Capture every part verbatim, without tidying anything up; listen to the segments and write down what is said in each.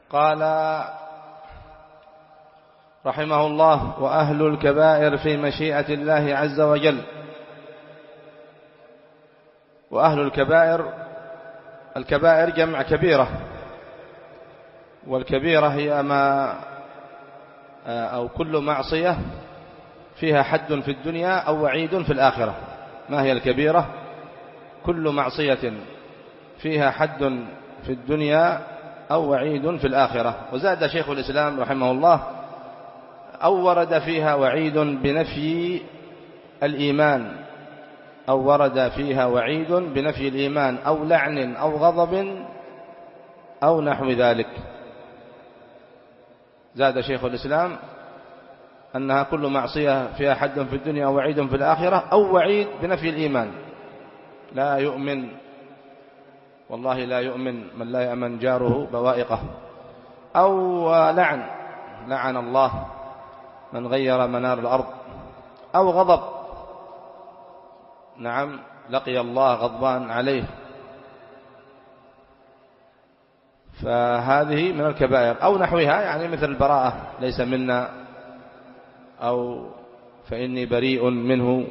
قال رحمه الله: وأهل الكبائر في مشيئة الله عز وجل. وأهل الكبائر، الكبائر جمع كبيرة، والكبيرة هي ما أو كل معصية فيها حد في الدنيا أو وعيد في الآخرة. ما هي الكبيرة؟ كل معصية فيها حد في الدنيا أو وعيد في الآخرة. وزاد شيخ الإسلام رحمه الله: أو ورد فيها وعيد بنفي الإيمان، أو ورد فيها وعيد بنفي الإيمان أو لعن أو غضب أو نحو ذلك. زاد شيخ الإسلام أنها كل معصية فيها حد في الدنيا أو وعيد في الآخرة، أو وعيد بنفي الإيمان، لا يؤمن، والله لا يؤمن من لا يأمن جاره بوائقه، أو لعن، لعن الله من غير منار الأرض، أو غضب، نعم لقي الله غضبان عليه. فهذه من الكبائر. أو نحوها، يعني مثل البراءة ليس منا، أو فإني بريء منه،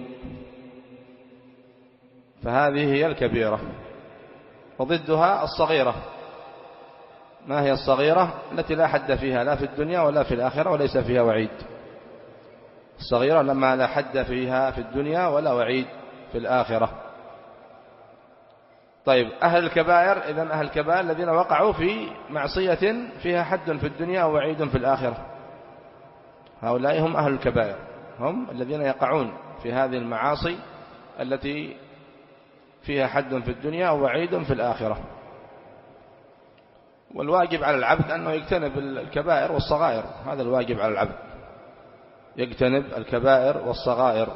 فهذه هي الكبيرة. وضدها الصغيرة. ما هي الصغيرة؟ التي لا حد فيها لا في الدنيا ولا في الآخرة وليس فيها وعيد. الصغيرة لما لا حد فيها في الدنيا ولا وعيد في الآخرة. طيب، أهل الكبائر، إذن أهل الكبائر الذين وقعوا في معصية فيها حد في الدنيا ووعيد في الآخرة، هؤلاء هم أهل الكبائر، هم الذين يقعون في هذه المعاصي التي فيها حد في الدنيا ووعيد في الآخرة. والواجب على العبد أنه يجتنب الكبائر والصغائر، هذا الواجب على العبد، يجتنب الكبائر والصغائر،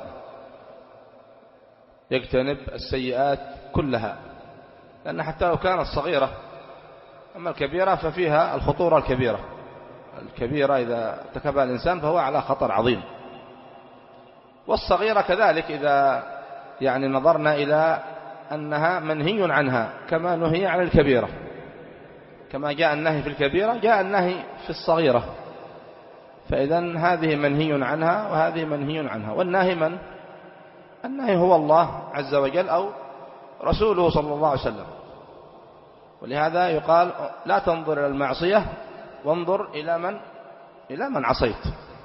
يجتنب السيئات كلها، لأن حتى لو كانت صغيرة، أما الكبيرة ففيها الخطورة الكبيرة. الكبيرة إذا ارتكبها الإنسان فهو على خطر عظيم. والصغيرة كذلك إذا يعني نظرنا إلى أنها منهي عنها، كما نهي عن الكبيرة، كما جاء النهي في الكبيرة جاء النهي في الصغيرة. فإذن هذه منهي عنها وهذه منهي عنها. والناهي من؟ الناهي هو الله عز وجل أو رسوله صلى الله عليه وسلم. ولهذا يقال: لا تنظر إلى المعصية وانظر إلى من إلى من عصيت.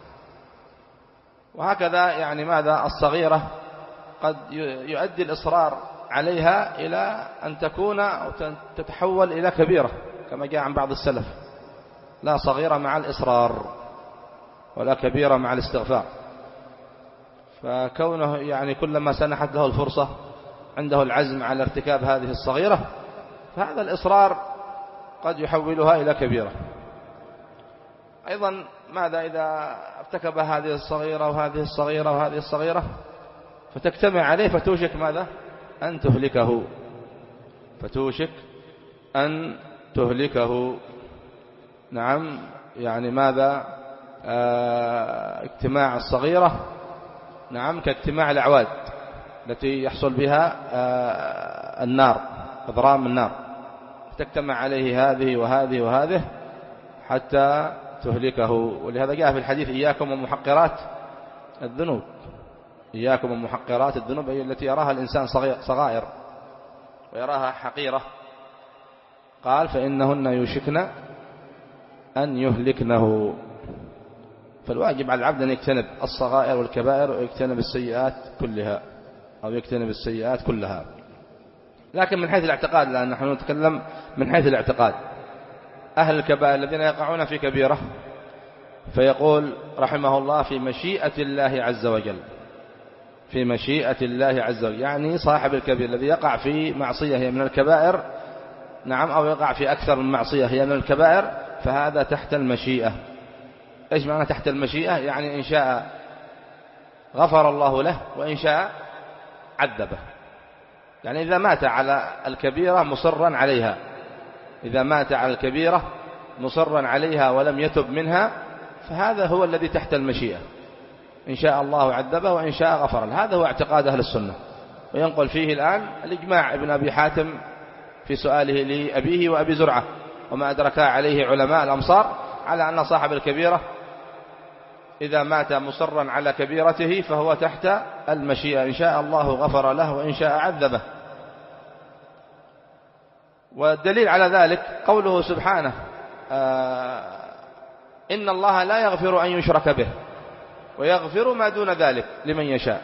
وهكذا يعني ماذا؟ الصغيرة قد يؤدي الإصرار عليها إلى أن تكون أو تتحول إلى كبيرة، كما جاء عن بعض السلف: لا صغيرة مع الإصرار ولا كبيرة مع الاستغفار. فكونه يعني كلما سنحت له الفرصة عنده العزم على ارتكاب هذه الصغيرة، فهذا الإصرار قد يحولها إلى كبيرة. أيضا ماذا إذا ارتكب هذه الصغيرة وهذه الصغيرة وهذه الصغيرة فتجتمع عليه، فتوشك ماذا؟ أن تهلكه، فتوشك أن تهلكه. نعم، يعني ماذا؟ آه اجتماع الصغيرة نعم كاجتماع الأعواد التي يحصل بها آه النار، إضرام النار، تجتمع عليه هذه وهذه وهذه حتى تهلكه. ولهذا جاء في الحديث: إياكم ومحقرات الذنوب. إياكم ومحقرات الذنوب، هي التي يراها الإنسان صغائر ويراها حقيرة. قال: فإنهن يوشكن أن يهلكنه. فالواجب على العبد أن يجتنب الصغائر والكبائر ويجتنب السيئات كلها، أو يجتنب السيئات كلها. لكن من حيث الاعتقاد، لأن نحن نتكلم من حيث الاعتقاد، أهل الكبائر الذين يقعون في كبيرة، فيقول رحمه الله: في مشيئة الله عز وجل، في مشيئة الله عز وجل، يعني صاحب الكبير الذي يقع في معصية هي من الكبائر، نعم، أو يقع في أكثر من معصية هي من الكبائر، فهذا تحت المشيئة. إيش معنى تحت المشيئة؟ يعني إن شاء غفر الله له وإن شاء عذبه. يعني إذا مات على الكبيرة مصرا عليها، إذا مات على الكبيرة مصرا عليها ولم يتب منها، فهذا هو الذي تحت المشيئة. إن شاء الله عذبه وإن شاء غفر له. هذا هو اعتقاد أهل السنة. وينقل فيه الآن الإجماع ابن أبي حاتم في سؤاله لأبيه وأبي زرعة وما أدرك عليه علماء الأمصار، على أن صاحب الكبيرة إذا مات مصرا على كبيرته فهو تحت المشيئة، إن شاء الله غفر له وإن شاء عذبه. والدليل على ذلك قوله سبحانه آه إن الله لا يغفر أن يشرك به ويغفر ما دون ذلك لمن يشاء.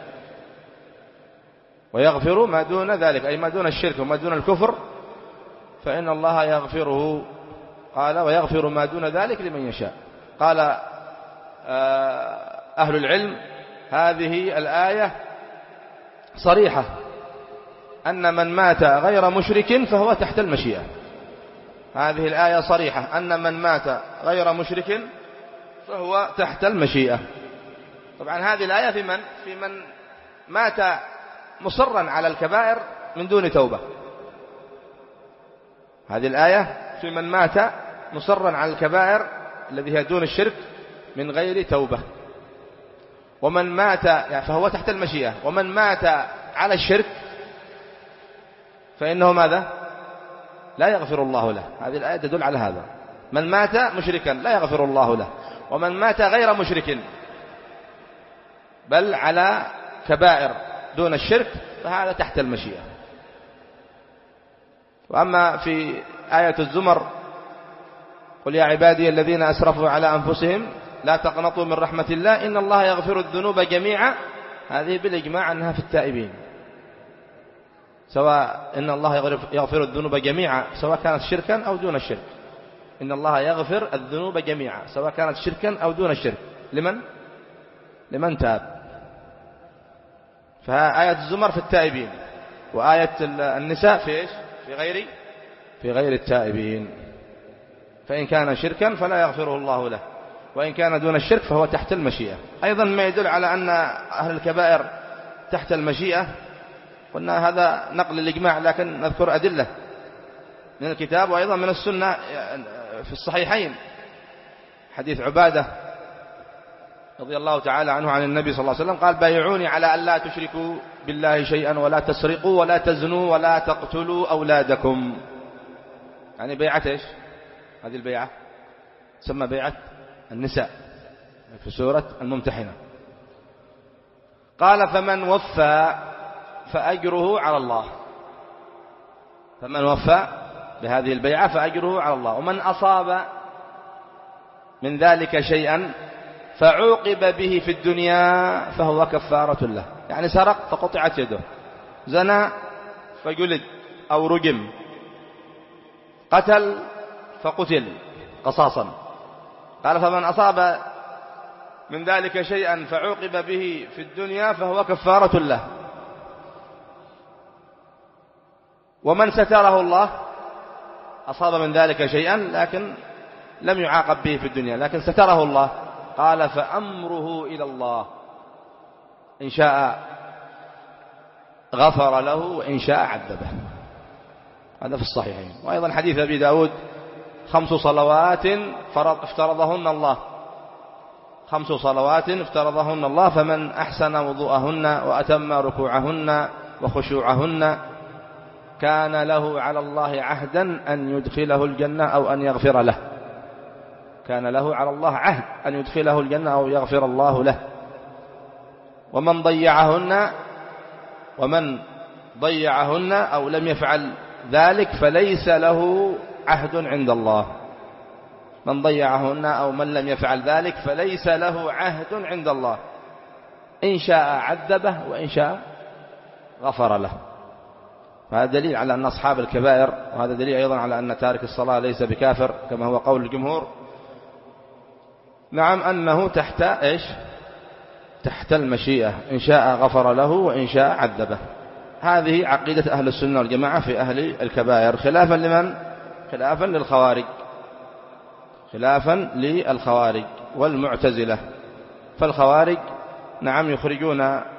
ويغفر ما دون ذلك أي ما دون الشرك وما دون الكفر فإن الله يغفره، قال ويغفر ما دون ذلك لمن يشاء. قال أهل العلم هذه الآية صريحة أن من مات غير مشرك فهو تحت المشيئة. هذه الآية صريحة أن من مات غير مشرك فهو تحت المشيئة. طبعا هذه الآية في من في من مات مصرا على الكبائر من دون توبة. هذه الآية في من مات مصرا على الكبائر الذي هي دون الشرك من غير توبة. ومن مات يعني فهو تحت المشيئة. ومن مات على الشرك فإنه ماذا؟ لا يغفر الله له. هذه الآية تدل على هذا. من مات مشركا لا يغفر الله له، ومن مات غير مشرك بل على كبائر دون الشرك فهذا تحت المشيئة. وأما في آية الزمر قل يا عبادي الذين أسرفوا على أنفسهم لا تقنطوا من رحمة الله إن الله يغفر الذنوب جميعا، هذه بالإجماع أنها في التائبين، سواء إن الله يغفر الذنوب جميعا سواء كانت شركا أو دون الشرك. إن الله يغفر الذنوب جميعا سواء كانت شركا أو دون الشرك لمن لمن تاب. فآية الزمر في التائبين، وآية النساء في إيش؟ في غير في غير التائبين. فإن كان شركا فلا يغفره الله له، وإن كان دون الشرك فهو تحت المشيئة. أيضا ما يدل على أن أهل الكبائر تحت المشيئة، قلنا هذا نقل الإجماع لكن نذكر أدلة من الكتاب وأيضا من السنة في الصحيحين. حديث عبادة رضي الله تعالى عنه عن النبي صلى الله عليه وسلم قال بايعوني على أن لا تشركوا بالله شيئا ولا تسرقوا ولا تزنوا ولا تقتلوا أولادكم. يعني بيعة إيش؟ هذه البيعة تسمى بيعة النساء في سورة الممتحنة. قال فمن وفى فأجره على الله. فمن وفى بهذه البيعة فأجره على الله. ومن أصاب من ذلك شيئا فعوقب به في الدنيا فهو كفارة له. يعني سرق فقطعت يده، زنى فجلد أو رجم، قتل فقتل قصاصا. قال فمن أصاب من ذلك شيئا فعوقب به في الدنيا فهو كفارة له. ومن ستره الله أصاب من ذلك شيئا لكن لم يعاقب به في الدنيا لكن ستره الله، قال فأمره إلى الله إن شاء غفر له وإن شاء عذبه. هذا في الصحيحين. وأيضا حديث أبي داود خمس صلوات افترضهن الله خمس صلوات افترضهن الله فمن أحسن وضوءهن وأتم ركوعهن وخشوعهن كان له على الله عهدا أن يدخله الجنة أو أن يغفر له. كان له على الله عهد أن يدخله الجنة أو يغفر الله له. ومن ضيعهن ومن ضيعهن أو لم يفعل ذلك فليس له عهد عند الله. من ضيعهن أو من لم يفعل ذلك فليس له عهد عند الله، إن شاء عذبه وإن شاء غفر له. فهذا دليل على أن أصحاب الكبائر، وهذا دليل أيضا على أن تارك الصلاة ليس بكافر كما هو قول الجمهور، نعم أنه تحت إيش؟ تحت المشيئة، إن شاء غفر له وإن شاء عذبه. هذه عقيدة أهل السنة والجماعة في أهل الكبائر، خلافا لمن؟ خلافا للخوارج خلافا للخوارج والمعتزلة. فالخوارج نعم يخرجون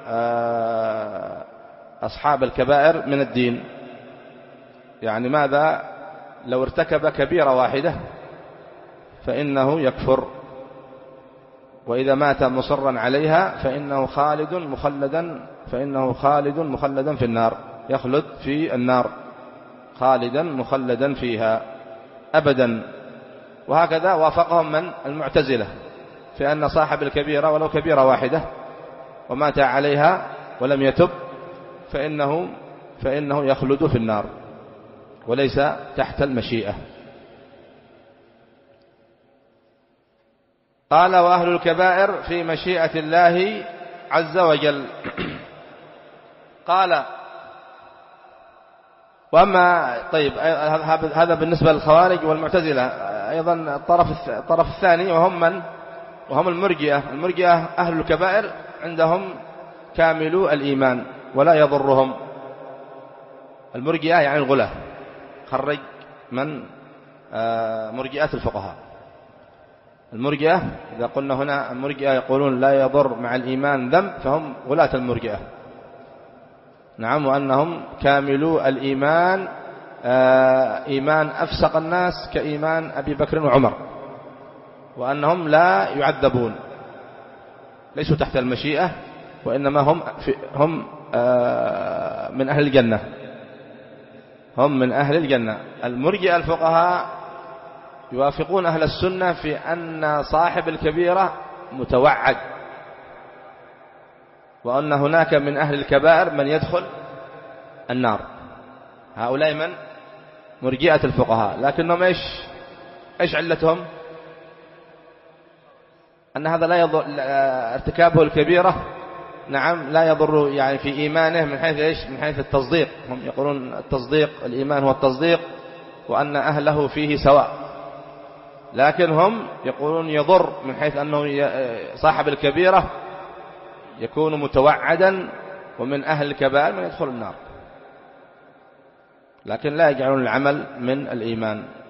أصحاب الكبائر من الدين. يعني ماذا؟ لو ارتكب كبيرة واحدة فإنه يكفر، وإذا مات مصرا عليها فإنه خالد مخلدا فإنه خالد مخلدا في النار، يخلد في النار خالدا مخلدا فيها. أبدا. وهكذا وافقهم من المعتزلة في أن صاحب الكبيرة ولو كبيرة واحدة ومات عليها ولم يتب فإنه, فإنه يخلد في النار وليس تحت المشيئة. قال وأهل الكبائر في مشيئة الله عز وجل. قال وأما طيب هذا بالنسبة للخوارج والمعتزلة. أيضا الطرف الطرف الثاني وهم من وهم المرجئة. المرجئة أهل الكبائر عندهم كاملو الإيمان ولا يضرهم. المرجئة يعني الغلاة، خرج من مرجئات الفقهاء. المرجئة إذا قلنا هنا المرجئة يقولون لا يضر مع الإيمان ذنب فهم غلاة المرجئة. نعم. وأنهم كاملو الإيمان، إيمان أفسق الناس كإيمان أبي بكر وعمر، وأنهم لا يعذبون، ليسوا تحت المشيئة، وإنما هم في هم من أهل الجنة، هم من أهل الجنة. المرجئة الفقهاء يوافقون أهل السنة في أن صاحب الكبيرة متوعد، وأن هناك من أهل الكبائر من يدخل النار. هؤلاء من مرجئة الفقهاء. لكنهم إيش إيش علتهم؟ أن هذا لا يضر، ارتكابه الكبيرة نعم لا يضر يعني في إيمانه من حيث إيش؟ من حيث التصديق. هم يقولون التصديق، الإيمان هو التصديق، وأن أهله فيه سواء. لكن هم يقولون يضر من حيث أنه صاحب الكبيرة يكون متوعدا، ومن أهل الكبائر من يدخل النار، لكن لا يجعلون العمل من الإيمان.